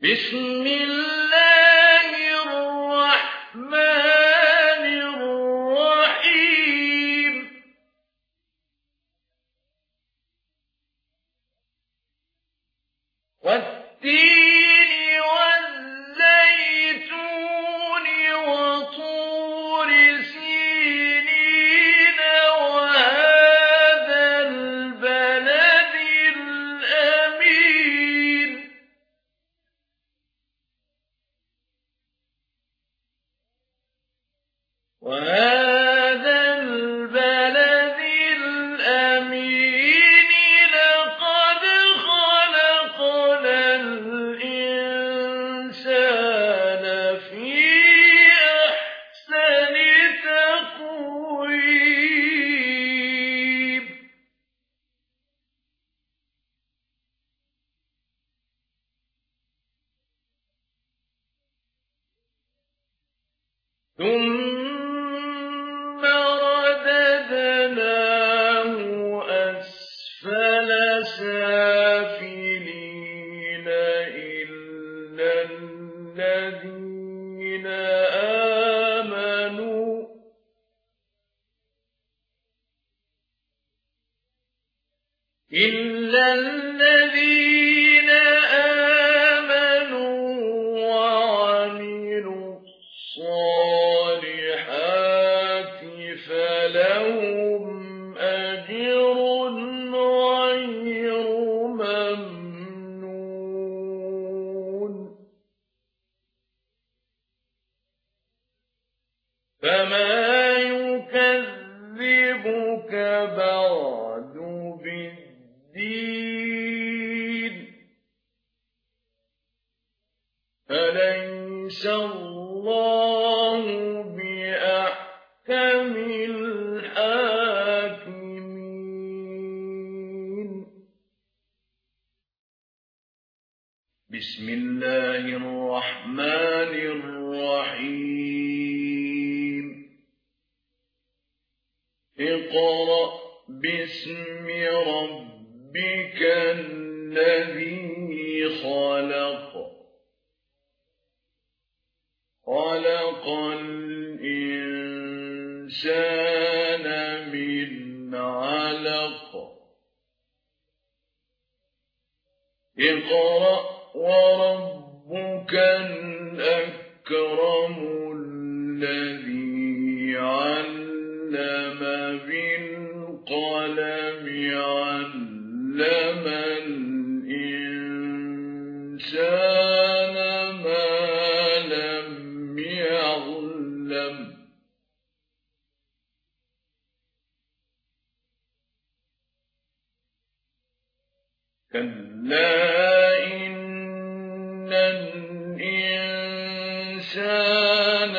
بسم الله الرحمن الرحيم والتين والزيتون وطور سينين وهذا البلد الأمين لقد خلقنا الإنسان في أحسن تقويم ثم رددناه أسفل سافلين إلا الذين آمنوا وعملوا الصالحات فلهم أجر غير ممنون فما يكذبك بعد بالدين أليس الله بأحكم الحاكمين بسم الله الرحمن الرحيم اقرأ باسم ربك الذي خلق خلق الإنسان من علق اقرأ وربك الأكرم الذي علم بالقلم علم الإنسان ما لم يعلم كلا إن الإنسان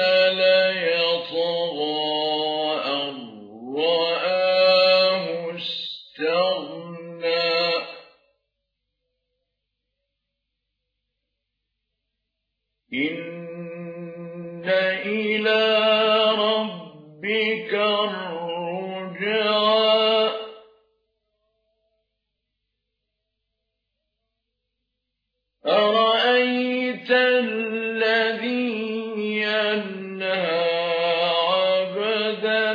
ليطغى أن رآه استغنى إن إلى ربك الرجعى أرأيت الذي ينهى عبدا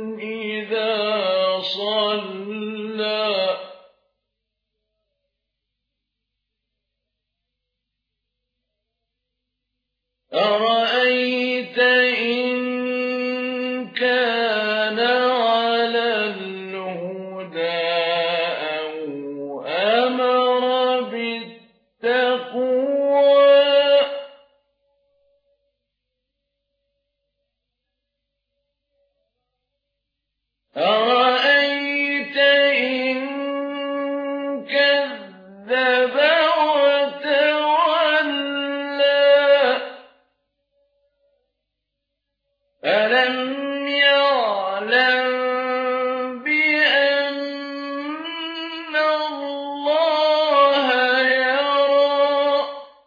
إذا صلى أرأيت إن كان على الهدى أو أمر بالتقوى أرأيت إن كذب وتولى ألم يعلم بأن الله يرى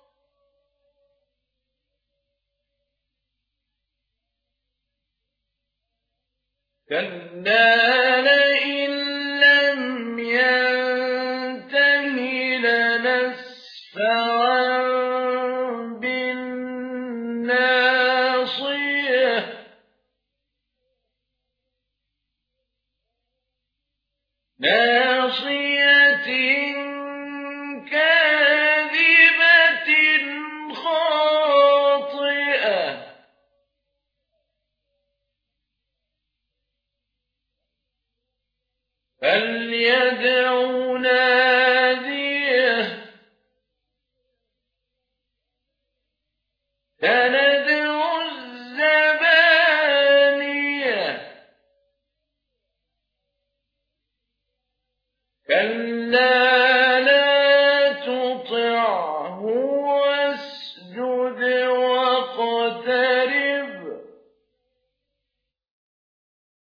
كلا لئن لم ينته لنسفعا ناصية كاذبة خاطئة فليدع ناديه سندع الزبانية كلا